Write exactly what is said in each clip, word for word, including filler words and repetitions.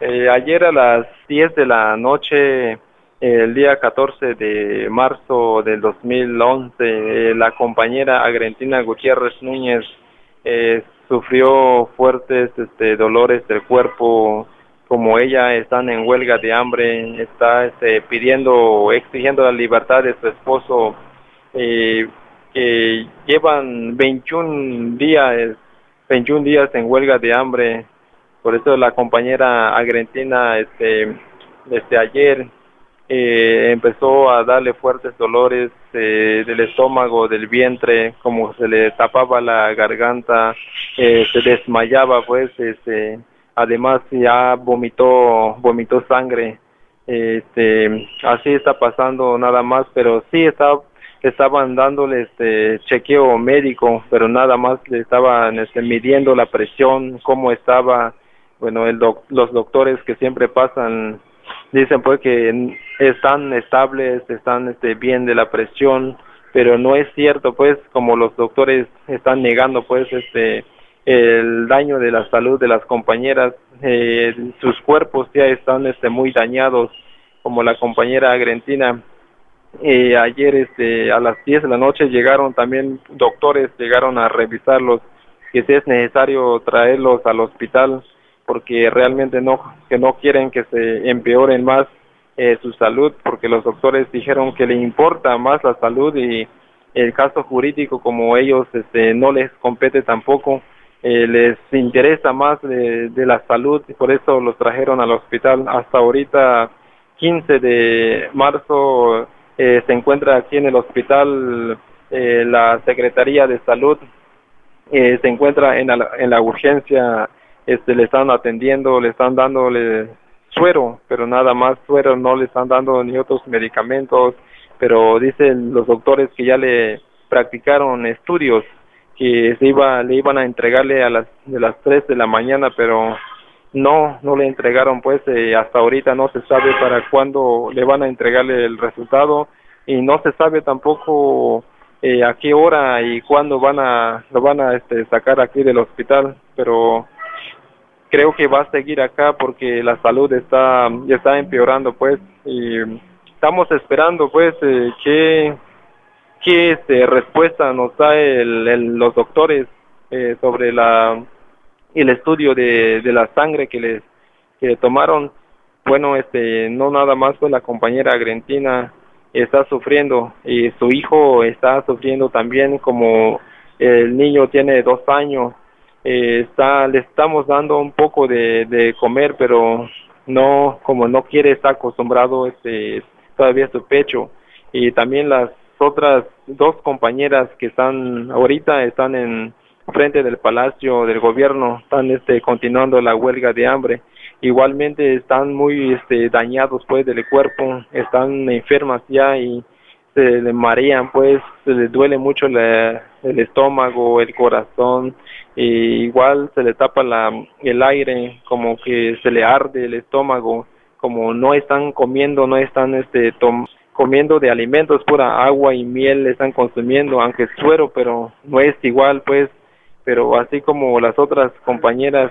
Eh, ayer a las diez de la noche, eh, el día catorce de marzo del dos mil once, eh, la compañera Agrentina Gutiérrez Núñez eh, sufrió fuertes este, dolores del cuerpo. Como ella están en huelga de hambre, está este, pidiendo, exigiendo la libertad de su esposo, eh, que llevan veintiún días, veintiún días en huelga de hambre. Por eso la compañera Agrentina, este, desde ayer, eh, empezó a darle fuertes dolores eh, del estómago, del vientre, como se le tapaba la garganta, eh, se desmayaba, pues, este, además ya vomitó, vomitó sangre. Este, así está pasando nada más, pero sí está, estaban dándole este chequeo médico, pero nada más le estaban este, midiendo la presión, cómo estaba. Bueno, el doc, los doctores que siempre pasan dicen pues que están estables, están este, bien de la presión, pero no es cierto, pues, como los doctores están negando pues este el daño de la salud de las compañeras. Eh, sus cuerpos ya están este muy dañados, como la compañera Agrentina. Eh, ayer este a las diez de la noche llegaron también doctores, llegaron a revisarlos, que si es necesario traerlos al hospital, porque realmente no, que no quieren que se empeoren más eh, su salud, porque los doctores dijeron que le importa más la salud, y el caso jurídico, como ellos este no les compete tampoco, eh, les interesa más de, de la salud, y por eso los trajeron al hospital. Hasta ahorita, quince de marzo, eh, se encuentra aquí en el hospital eh, la Secretaría de Salud, eh, se encuentra en la, en la urgencia. Este, le están atendiendo, le están dándole suero, pero nada más suero, no le están dando ni otros medicamentos, pero dicen los doctores que ya le practicaron estudios, que se iba, le iban a entregarle a las de las tres de la mañana, pero no, no le entregaron, pues eh, hasta ahorita no se sabe para cuándo le van a entregarle el resultado, y no se sabe tampoco eh, a qué hora y cuándo van a lo van a este, sacar aquí del hospital, pero creo que va a seguir acá porque la salud está está empeorando, pues, y estamos esperando pues eh, que qué este, respuesta nos da el, el, los doctores eh, sobre la el estudio de, de la sangre que les que tomaron. Bueno, este no nada más pues la compañera Agrentina está sufriendo, y su hijo está sufriendo también, como el niño tiene dos años, eh, está le estamos dando un poco de, de comer, pero no, como no quiere, está acostumbrado este todavía a su pecho. Y también las otras dos compañeras que están ahorita están en frente del Palacio del Gobierno, están este continuando la huelga de hambre. Igualmente están muy este dañados pues del cuerpo, están enfermas ya, y se le marean, pues se les duele mucho la, el estómago, el corazón, y igual se le tapa la el aire, como que se le arde el estómago, como no están comiendo, no están este tom comiendo de alimentos, pura agua y miel le están consumiendo, aunque es suero, pero no es igual, pues. Pero así como las otras compañeras,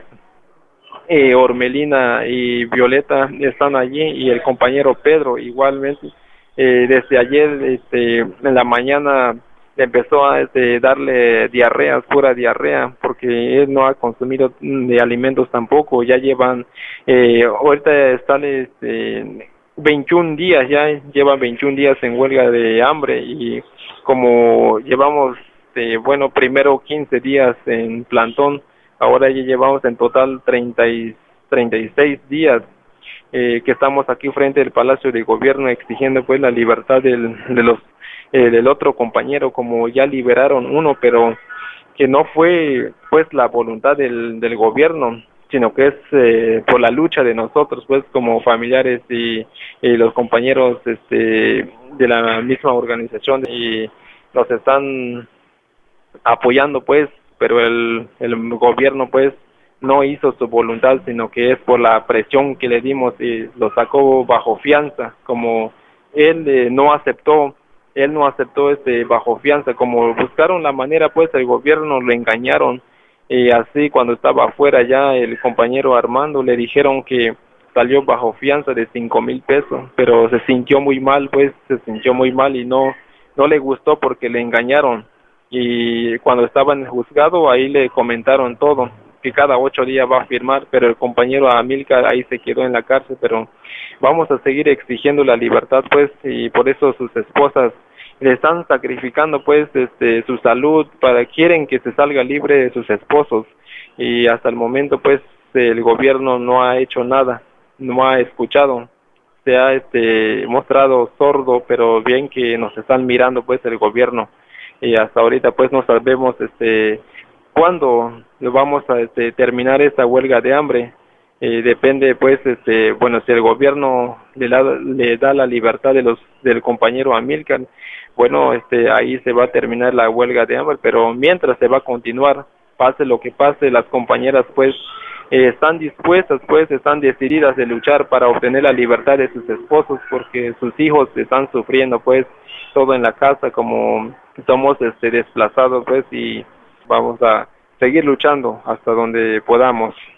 eh, Ormelina y Violeta están allí, y el compañero Pedro igualmente, eh, desde ayer este en la mañana empezó a este, darle diarrea, pura diarrea, porque él no ha consumido de alimentos tampoco. Ya llevan eh, ahorita están este veintiún días, ya llevan veintiún días en huelga de hambre, y como llevamos eh, bueno, primero quince días en plantón, ahora ya llevamos en total treinta y treinta y seis días eh, que estamos aquí frente al Palacio de Gobierno, exigiendo pues la libertad del, de los eh, del otro compañero, como ya liberaron uno, pero que no fue pues la voluntad del, del gobierno, sino que es eh, por la lucha de nosotros pues como familiares y, y los compañeros este de la misma organización, y nos están apoyando pues, pero el, el gobierno pues no hizo su voluntad, sino que es por la presión que le dimos, y lo sacó bajo fianza, como él eh, no aceptó, él no aceptó este bajo fianza, como buscaron la manera pues el gobierno lo engañaron. Y así cuando estaba afuera ya el compañero Armando le dijeron que salió bajo fianza de cinco mil pesos, pero se sintió muy mal, pues se sintió muy mal y no, no le gustó porque le engañaron. Y cuando estaba en el juzgado ahí le comentaron todo, que cada ocho días va a firmar, pero el compañero Amílcar ahí se quedó en la cárcel. Pero vamos a seguir exigiendo la libertad, pues, y por eso sus esposas le están sacrificando, pues, este, su salud, para quieren que se salga libre de sus esposos. Y hasta el momento, pues, el gobierno no ha hecho nada, no ha escuchado, se ha este mostrado sordo, pero bien que nos están mirando, pues, el gobierno. Y hasta ahorita, pues, no sabemos este cuándo vamos a este, terminar esta huelga de hambre. Eh, depende, pues, este bueno, si el gobierno le da, le da la libertad de los del compañero Amílcar, bueno, este ahí se va a terminar la huelga de hambre, pero mientras se va a continuar, pase lo que pase. Las compañeras, pues, eh, están dispuestas, pues, están decididas de luchar para obtener la libertad de sus esposos, porque sus hijos están sufriendo, pues, todo en la casa, como somos este desplazados, pues, y vamos a seguir luchando hasta donde podamos.